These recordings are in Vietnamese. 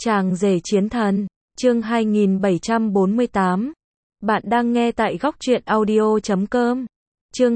Chàng rể chiến thần, chương 2748. Bạn đang nghe tại góc truyện audio.com. Chương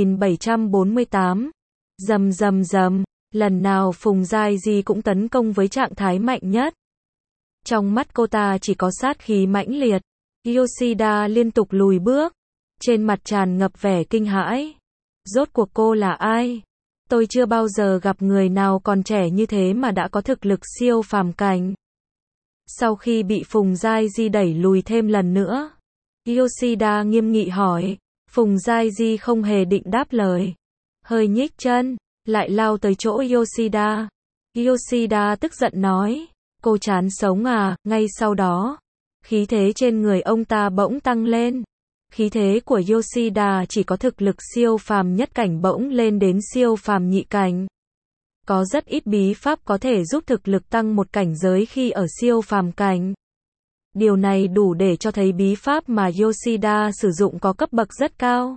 2748. Rầm rầm rầm, lần nào Phùng Giai Di cũng tấn công với trạng thái mạnh nhất. Trong mắt cô ta chỉ có sát khí mãnh liệt. Yoshida liên tục lùi bước, trên mặt tràn ngập vẻ kinh hãi. Rốt cuộc cô là ai? Tôi chưa bao giờ gặp người nào còn trẻ như thế mà đã có thực lực siêu phàm cảnh. Sau khi bị Phùng Giai Di đẩy lùi thêm lần nữa, Yoshida nghiêm nghị hỏi. Phùng Giai Di không hề định đáp lời, hơi nhích chân, lại lao tới chỗ Yoshida. Yoshida tức giận nói, cô chán sống à? Ngay sau đó, khí thế trên người ông ta bỗng tăng lên. Khí thế của Yoshida chỉ có thực lực siêu phàm nhất cảnh bỗng lên đến siêu phàm nhị cảnh. Có rất ít bí pháp có thể giúp thực lực tăng một cảnh giới khi ở siêu phàm cảnh. Điều này đủ để cho thấy bí pháp mà Yoshida sử dụng có cấp bậc rất cao.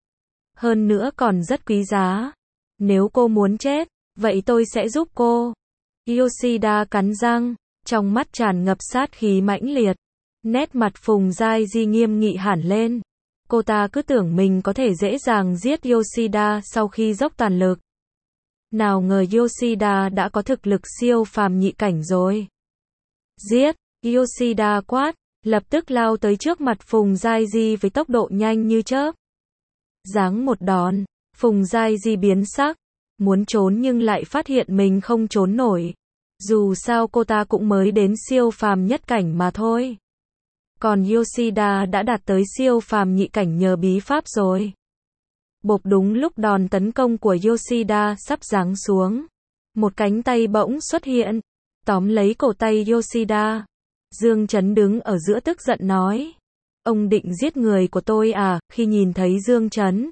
Hơn nữa còn rất quý giá. Nếu cô muốn chết, vậy tôi sẽ giúp cô. Yoshida cắn răng, trong mắt tràn ngập sát khí mãnh liệt. Nét mặt Phùng Giai Di nghiêm nghị hẳn lên. Cô ta cứ tưởng mình có thể dễ dàng giết Yoshida sau khi dốc toàn lực. Nào ngờ Yoshida đã có thực lực siêu phàm nhị cảnh rồi. Giết! Yoshida quát, lập tức lao tới trước mặt Phùng Giai Di với tốc độ nhanh như chớp. Giáng một đòn, Phùng Giai Di biến sắc, muốn trốn nhưng lại phát hiện mình không trốn nổi. Dù sao cô ta cũng mới đến siêu phàm nhất cảnh mà thôi. Còn Yoshida đã đạt tới siêu phàm nhị cảnh nhờ bí pháp rồi. Bộp, đúng lúc đòn tấn công của Yoshida sắp giáng xuống, một cánh tay bỗng xuất hiện, tóm lấy cổ tay Yoshida. Dương Chấn đứng ở giữa tức giận nói, ông định giết người của tôi à? Khi nhìn thấy Dương Chấn,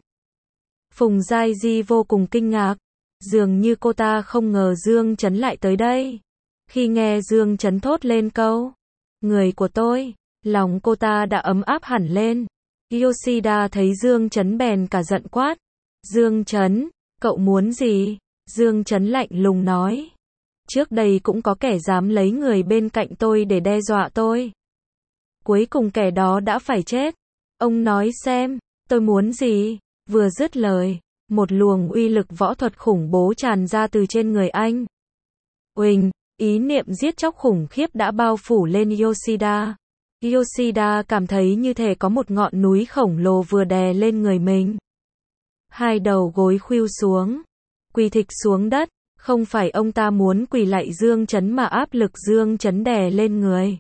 Phùng Giai Di vô cùng kinh ngạc, dường như cô ta không ngờ Dương Chấn lại tới đây. Khi nghe Dương Chấn thốt lên câu, người của tôi, lòng cô ta đã ấm áp hẳn lên. Yoshida thấy Dương Chấn bèn cả giận quát, Dương Chấn, cậu muốn gì? Dương Chấn lạnh lùng nói, trước đây cũng có kẻ dám lấy người bên cạnh tôi để đe dọa tôi. Cuối cùng kẻ đó đã phải chết. Ông nói xem, tôi muốn gì? Vừa dứt lời, một luồng uy lực võ thuật khủng bố tràn ra từ trên người anh. Uỳnh, ý niệm giết chóc khủng khiếp đã bao phủ lên Yoshida. Yoshida cảm thấy như thể có một ngọn núi khổng lồ vừa đè lên người mình. Hai đầu gối khuỵu xuống, quỳ thịch xuống đất. Không phải ông ta muốn quỳ lạy Dương Chấn mà áp lực Dương Chấn đè lên người.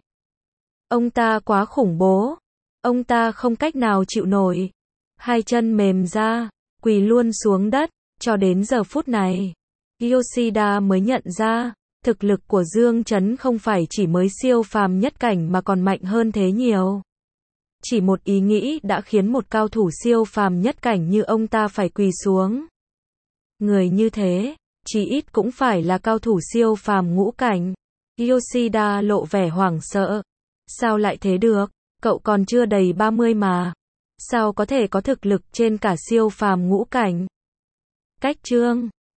Ông ta quá khủng bố. Ông ta không cách nào chịu nổi. Hai chân mềm ra, quỳ luôn xuống đất. Cho đến giờ phút này, Yoshida mới nhận ra, thực lực của Dương Chấn không phải chỉ mới siêu phàm nhất cảnh mà còn mạnh hơn thế nhiều. Chỉ một ý nghĩ đã khiến một cao thủ siêu phàm nhất cảnh như ông ta phải quỳ xuống. Người như thế, chỉ ít cũng phải là cao thủ siêu phàm ngũ cảnh. Yoshida lộ vẻ hoảng sợ. Sao lại thế được? Cậu còn chưa đầy 30 mà. Sao có thể có thực lực trên cả siêu phàm ngũ cảnh? Cách chương